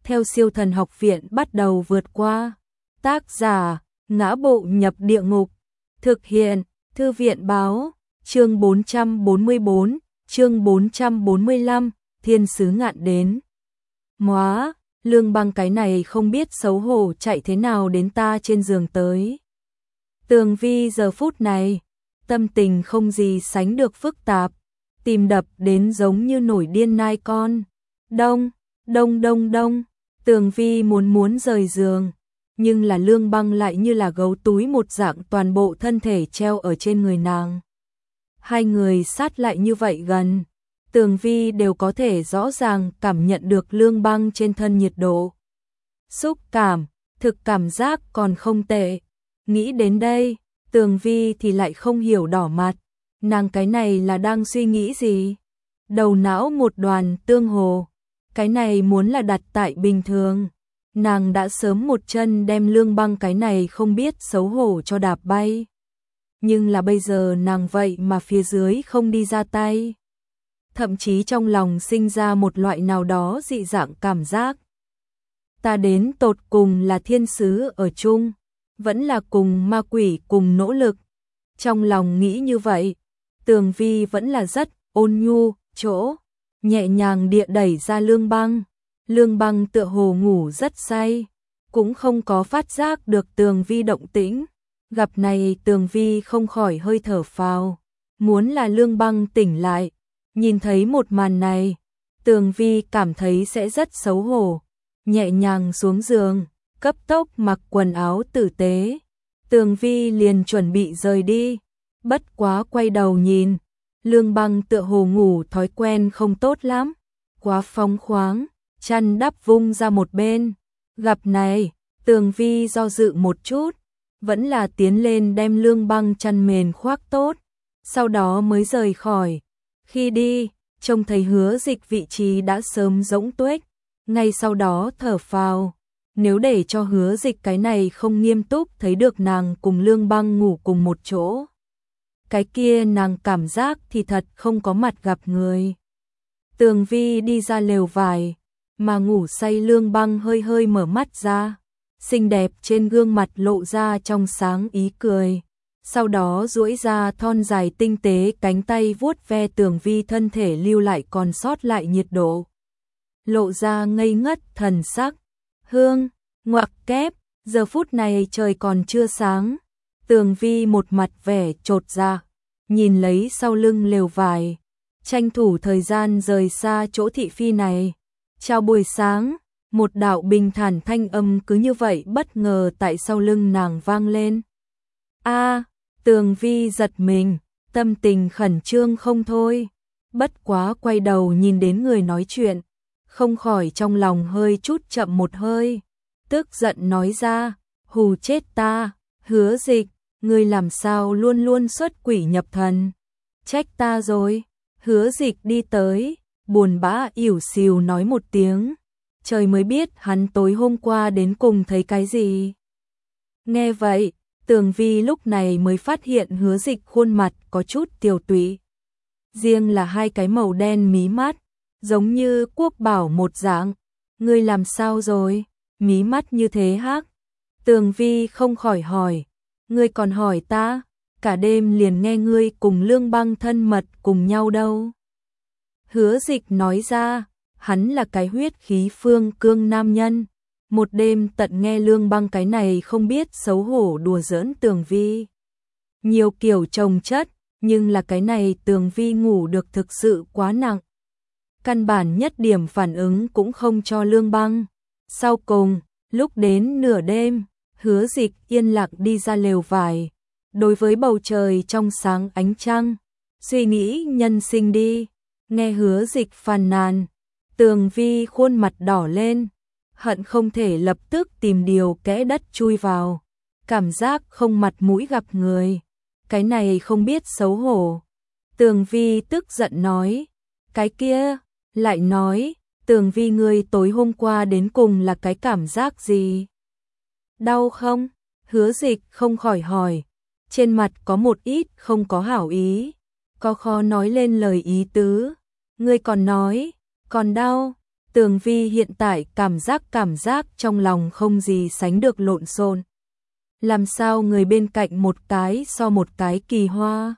theo Siêu Thần Học Viện bắt đầu vượt qua. Tác giả: Ngã Bộ Nhập Địa Ngục. Thực hiện: Thư viện báo. Chương 444, chương 445, Thiên sứ ngạn đến. Móa, Lương Băng cái này không biết xấu hổ chạy thế nào đến ta trên giường tới. Tường Vi giờ phút này, tâm tình không gì sánh được phức tạp, tim đập đến giống như nổi điên nai con. Đông, đông đông đông, Tường Vi muốn rời giường, nhưng là Lương Băng lại như là gấu túi một dạng toàn bộ thân thể treo ở trên người nàng. Hai người sát lại như vậy gần, Tường Vi đều có thể rõ ràng cảm nhận được Lương Băng trên thân nhiệt độ. Xúc cảm, thực cảm giác còn không tệ. Nghĩ đến đây, Tường Vi thì lại không hiểu đỏ mặt, nàng cái này là đang suy nghĩ gì? Đầu não một đoàn tương hồ, cái này muốn là đặt tại bình thường, nàng đã sớm một chân đem Lương Băng cái này không biết xấu hổ cho đạp bay. Nhưng là bây giờ nàng vậy mà phía dưới không đi ra tay. Thậm chí trong lòng sinh ra một loại nào đó dị dạng cảm giác. Ta đến tột cùng là thiên sứ ở chung, vẫn là cùng ma quỷ cùng nỗ lực. Trong lòng nghĩ như vậy, Tường Vi vẫn là rất ôn nhu, chỗ nhẹ nhàng địa đẩy ra Lương Băng. Lương Băng tựa hồ ngủ rất say, cũng không có phát giác được Tường Vi động tĩnh. Gặp này Tường Vi không khỏi hơi thở phào, muốn là Lương Băng tỉnh lại. Nhìn thấy một màn này, Tường Vi cảm thấy sẽ rất xấu hổ, nhẹ nhàng xuống giường, cấp tốc mặc quần áo tử tế. Tường Vi liền chuẩn bị rời đi, bất quá quay đầu nhìn, Lương Băng tựa hồ ngủ thói quen không tốt lắm, quá phóng khoáng, chăn đắp vung ra một bên. Gặp này, Tường Vi do dự một chút, vẫn là tiến lên đem Lương Băng chăn mền khoác tốt, sau đó mới rời khỏi. Khi đi, trông thấy Hứa Dịch vị trí đã sớm rỗng tuếch, ngay sau đó thở phào. Nếu để cho Hứa Dịch cái này không nghiêm túc thấy được nàng cùng Lương Băng ngủ cùng một chỗ, cái kia nàng cảm giác thì thật không có mặt gặp người. Tường Vi đi ra lều vải, mà ngủ say Lương Băng hơi hơi mở mắt ra, xinh đẹp trên gương mặt lộ ra trong sáng ý cười. Sau đó duỗi ra thon dài tinh tế cánh tay vuốt ve Tường Vi thân thể lưu lại còn sót lại nhiệt độ. Lộ ra ngây ngất thần sắc. Hương, ngoặc kép, giờ phút này trời còn chưa sáng. Tường Vi một mặt vẻ chột dạ, nhìn lấy sau lưng lều vải, tranh thủ thời gian rời xa chỗ thị phi này. Chào buổi sáng, một đạo bình thản thanh âm cứ như vậy bất ngờ tại sau lưng nàng vang lên. A, Tường Vi giật mình, tâm tình khẩn trương không thôi, bất quá quay đầu nhìn đến người nói chuyện, không khỏi trong lòng hơi chút chậm một hơi, tức giận nói ra, hù chết ta, Hứa Dịch, ngươi làm sao luôn luôn xuất quỷ nhập thần, trách ta rồi. Hứa Dịch đi tới, buồn bã ỉu xìu nói một tiếng, trời mới biết hắn tối hôm qua đến cùng thấy cái gì. Nghe vậy, Tường Vi lúc này mới phát hiện Hứa Dịch khuôn mặt có chút tiều tụy. Riêng là hai cái màu đen mí mắt, giống như quốc bảo một dạng. Ngươi làm sao rồi? Mí mắt như thế hắc. Tường Vi không khỏi hỏi. Ngươi còn hỏi ta? Cả đêm liền nghe ngươi cùng Lương Băng thân mật cùng nhau đâu. Hứa Dịch nói ra, hắn là cái huyết khí phương cương nam nhân. Một đêm tận nghe Lương Băng cái này không biết xấu hổ đùa giỡn Tường Vi. Nhiều kiểu chồng chất, nhưng là cái này Tường Vi ngủ được thực sự quá nặng. Căn bản nhất điểm phản ứng cũng không cho Lương Băng. Sau cùng, lúc đến nửa đêm, Hứa Dịch yên lặng đi ra lều vải. Đối với bầu trời trong sáng ánh trăng, suy nghĩ nhân sinh đi. Nghe Hứa Dịch phàn nàn, Tường Vi khuôn mặt đỏ lên, hận không thể lập tức tìm điều kẽ đất chui vào, cảm giác không mặt mũi gặp người, cái này không biết xấu hổ. Tường Vi tức giận nói, cái kia, lại nói, Tường Vi ngươi tối hôm qua đến cùng là cái cảm giác gì? Đau không? Hứa Dịch không khỏi hỏi, trên mặt có một ít không có hảo ý, có khó nói lên lời ý tứ. Ngươi còn nói, còn đau. Tường Vi hiện tại cảm giác trong lòng không gì sánh được lộn xộn. Làm sao người bên cạnh một cái so một cái kỳ hoa.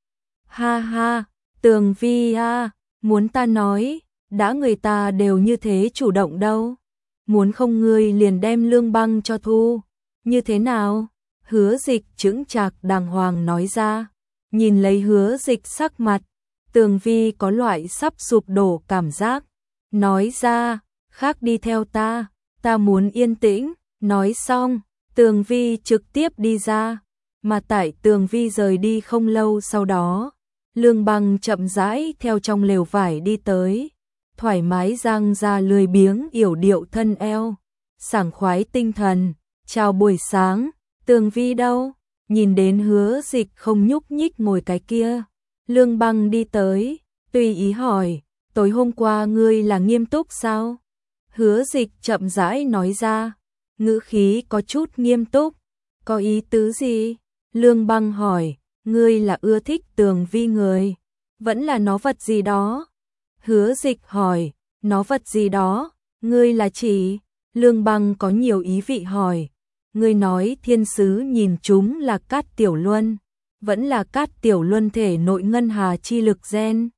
Ha ha, Tường Vi à, muốn ta nói, đã người ta đều như thế chủ động đâu. Muốn không ngươi liền đem Lương Băng cho thu. Như thế nào? Hứa Dịch chững chạc đàng hoàng nói ra. Nhìn lấy Hứa Dịch sắc mặt, Tường Vi có loại sắp sụp đổ cảm giác. Nói ra, khác đi theo ta muốn yên tĩnh. Nói xong, Tường Vi trực tiếp đi ra. Mà tại Tường Vi rời đi không lâu sau đó, Lương Băng chậm rãi theo trong lều vải đi tới, thoải mái giang ra lười biếng yểu điệu thân eo, sảng khoái tinh thần. Chào buổi sáng, Tường Vi đâu? Nhìn đến Hứa Dịch không nhúc nhích ngồi cái kia, Lương Băng đi tới, tùy ý hỏi, tối hôm qua ngươi là nghiêm túc sao? Hứa Dịch chậm rãi nói ra, ngữ khí có chút nghiêm túc. Có ý tứ gì? Lương Băng hỏi, ngươi là ưa thích Tường Vi người, vẫn là nó vật gì đó? Hứa Dịch hỏi, nó vật gì đó, ngươi là chỉ? Lương Băng có nhiều ý vị hỏi, ngươi nói thiên sứ nhìn chúng là Cát Tiểu Luân, vẫn là Cát Tiểu Luân thể nội ngân hà chi lực gen?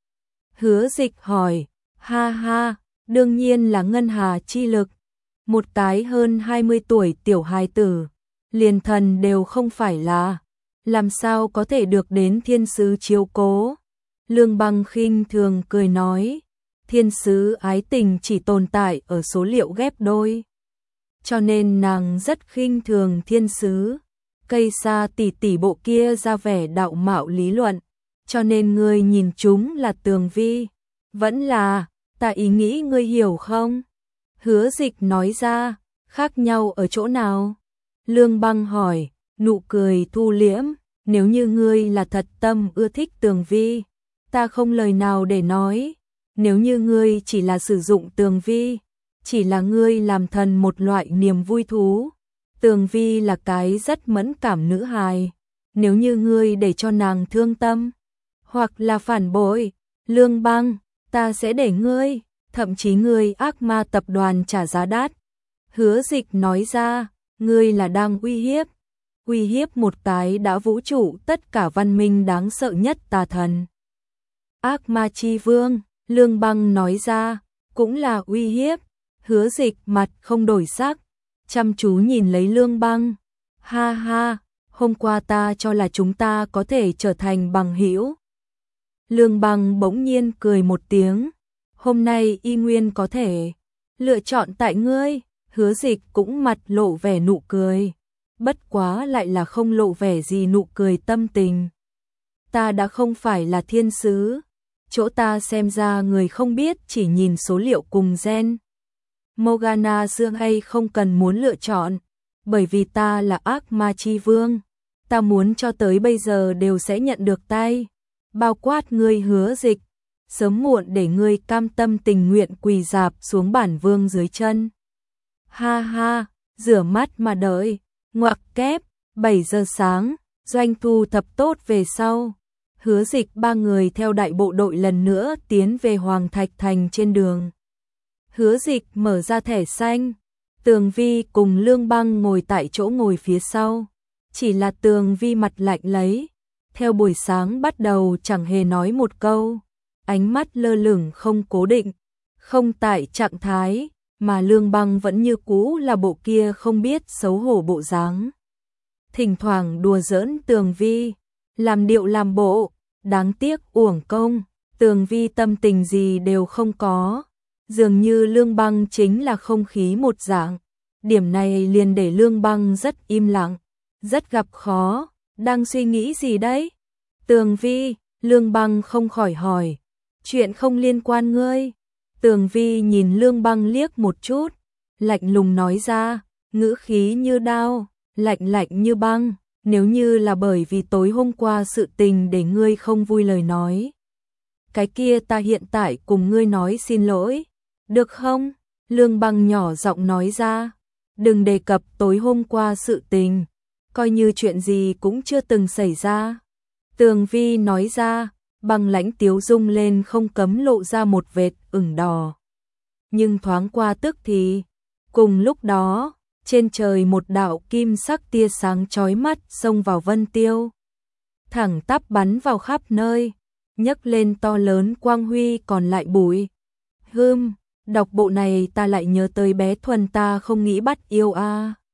Hứa Dịch hỏi, ha ha, đương nhiên là ngân hà chi lực. Một cái hơn 20 tuổi tiểu hài tử, liền thần đều không phải là, làm sao có thể được đến thiên sứ chiếu cố? Lương Băng khinh thường cười nói, thiên sứ ái tình chỉ tồn tại ở số liệu ghép đôi. Cho nên nàng rất khinh thường thiên sứ. Cây sa tỷ tỷ bộ kia ra vẻ đạo mạo lý luận, cho nên ngươi nhìn chúng là Tường Vi, vẫn là, ta ý nghĩ ngươi hiểu không? Hứa Dịch nói ra, khác nhau ở chỗ nào? Lương Băng hỏi, nụ cười thu liễm, nếu như ngươi là thật tâm ưa thích Tường Vi, ta không lời nào để nói. Nếu như ngươi chỉ là sử dụng Tường Vi, chỉ là ngươi làm thần một loại niềm vui thú. Tường Vi là cái rất mẫn cảm nữ hài, nếu như ngươi để cho nàng thương tâm, hoặc là phản bội, Lương Băng, ta sẽ để ngươi, thậm chí ngươi ác ma tập đoàn trả giá đắt. Hứa Dịch nói ra, ngươi là đang uy hiếp một cái đã vũ trụ tất cả văn minh đáng sợ nhất tà thần. Ác ma chi vương, Lương Băng nói ra, cũng là uy hiếp. Hứa Dịch mặt không đổi sắc, chăm chú nhìn lấy Lương Băng. Ha ha, hôm qua ta cho là chúng ta có thể trở thành bằng hữu. Lương Băng bỗng nhiên cười một tiếng, hôm nay y nguyên có thể lựa chọn tại ngươi. Hứa Dịch cũng mặt lộ vẻ nụ cười, bất quá lại là không lộ vẻ gì nụ cười tâm tình. Ta đã không phải là thiên sứ, chỗ ta xem ra người không biết chỉ nhìn số liệu cùng gen. Morgana Dương hay không cần muốn lựa chọn, bởi vì ta là ác ma chi vương, ta muốn cho tới bây giờ đều sẽ nhận được tay, bao quát ngươi Hứa Dịch, sớm muộn để ngươi cam tâm tình nguyện quỳ rạp xuống bản vương dưới chân. Ha ha, rửa mắt mà đợi, ngoặc kép, 7 giờ sáng, doanh thu thập tốt về sau. Hứa Dịch ba người theo đại bộ đội lần nữa tiến về Hoàng Thạch Thành trên đường. Hứa Dịch mở ra thẻ xanh, Tường Vi cùng Lương Băng ngồi tại chỗ ngồi phía sau. Chỉ là Tường Vi mặt lạnh lấy, theo buổi sáng bắt đầu chẳng hề nói một câu, ánh mắt lơ lửng không cố định, không tại trạng thái, mà Lương Băng vẫn như cũ là bộ kia không biết xấu hổ bộ dáng. Thỉnh thoảng đùa giỡn Tường Vi, làm điệu làm bộ, đáng tiếc uổng công, Tường Vi tâm tình gì đều không có. Dường như Lương Băng chính là không khí một dạng, điểm này liền để Lương Băng rất im lặng, rất gặp khó, đang suy nghĩ gì đấy? Tường Vi, Lương Băng không khỏi hỏi, chuyện không liên quan ngươi. Tường Vi nhìn Lương Băng liếc một chút, lạnh lùng nói ra, ngữ khí như đao, lạnh như băng, nếu như là bởi vì tối hôm qua sự tình để ngươi không vui lời nói, cái kia ta hiện tại cùng ngươi nói xin lỗi. Được không? Lương Băng nhỏ giọng nói ra, đừng đề cập tối hôm qua sự tình, coi như chuyện gì cũng chưa từng xảy ra. Tường Vi nói ra, Băng lãnh tiếu dung lên không cấm lộ ra một vệt ửng đỏ. nhưng thoáng qua tức thì. Cùng lúc đó, trên trời một đạo kim sắc tia sáng chói mắt xông vào Vân Tiêu. Thẳng tắp bắn vào khắp nơi, nhấc lên to lớn quang huy còn lại bụi. Đọc bộ này ta lại nhớ tới bé Thuần ta không nghĩ bắt yêu a.